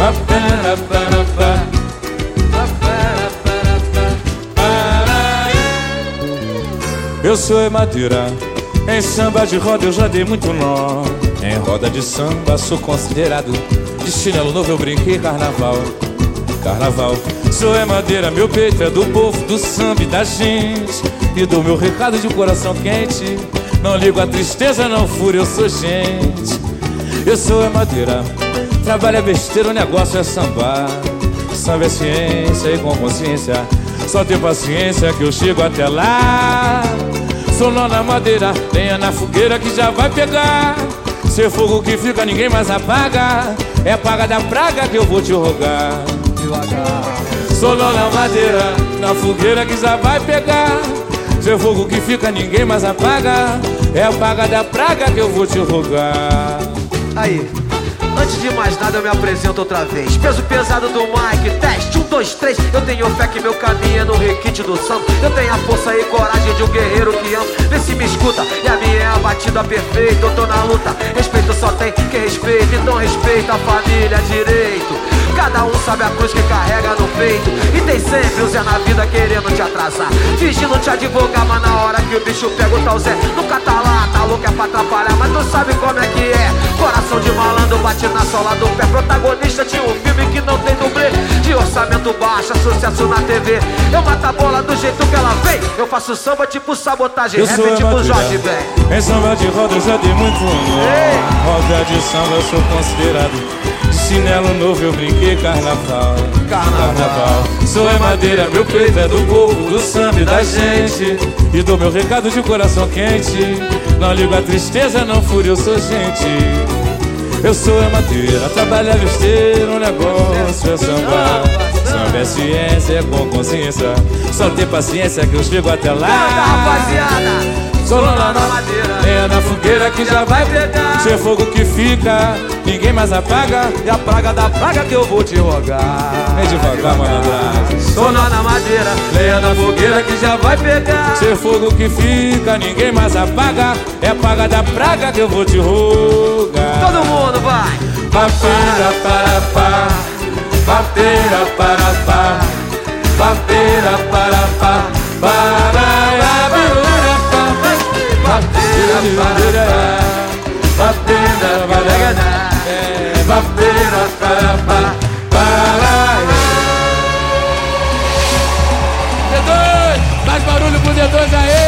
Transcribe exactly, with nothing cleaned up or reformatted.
Eu sou Madeira, em samba de roda eu já dei muito nó. Em roda de samba sou considerado, de chinelo novo eu brinquei carnaval. Carnaval, sou é Madeira, meu peito é do povo, do samba e da gente. E dou meu recado de coração quente, não ligo a tristeza, não furo, eu sou gente. Eu sou é Madeira, trabalho é besteira, o negócio é sambar. Samba é ciência e com consciência, só ter paciência que eu chego até lá. Sou nó na madeira, lenha na fogueira que já vai pegar. Ser fogo que fica, ninguém mais apaga. É a praga da praga que eu vou te rogar. Sou nó na madeira, na fogueira que já vai pegar. Ser fogo que fica, ninguém mais apaga. É a praga da praga que eu vou te rogar. Aí, antes de mais nada eu me apresento outra vez. Peso pesado do Mike, teste, um, dois, três. Eu tenho fé que meu caminho é no requinte do santo. Eu tenho a força e coragem de um guerreiro que ama. Vê se me escuta, e a minha é a batida perfeita. Eu tô na luta, respeito só tem quem respeita. Então respeita a família, direito. Cada um sabe a cruz que carrega no peito. E tem sempre o Zé na vida querendo te atrasar, fingindo te advogar, mas na hora que o bicho pega o tal Zé nunca tá lá, tá louco é pra atrapalhar. Mas tu sabe como é que é, coração de malandro bate na sola do pé. Protagonista de um filme que não tem dublê, de orçamento baixo, sucesso na T V. Eu mato a bola do jeito que ela vem. Eu faço samba tipo sabotagem, eu rap tipo Jorge Ben. Em samba de roda eu já dei muito nó. Roda de samba eu sou considerado, de chinelo novo eu brinquei carnaval. Carnaval, sou é Madeira, meu peito é do povo, do samba e da gente. E dou meu recado de coração quente, não ligo a tristeza, não furo, eu sou gente. Eu sou é Madeira, trabalho é besteira, o negócio é samba. Samba é ciência, é com consciência, só ter paciência que eu chego até lá. Rapaziada, sou lá na madeira, é na fogueira que já vai pegar. Ser fogo que fica, ninguém mais apaga. E a praga da praga que eu vou te rogar. Vem devagar, malandra. Sou nó na madeira, lenha na fogueira que já vai pegar. Ser fogo que fica, ninguém mais apaga. É a praga da praga que eu vou te rogar. Todo mundo vai. Bateira para pá, bateira para pá, bateira para pá, para bateira para bateira para pá, para. D dois, mais barulho pro D dois aí.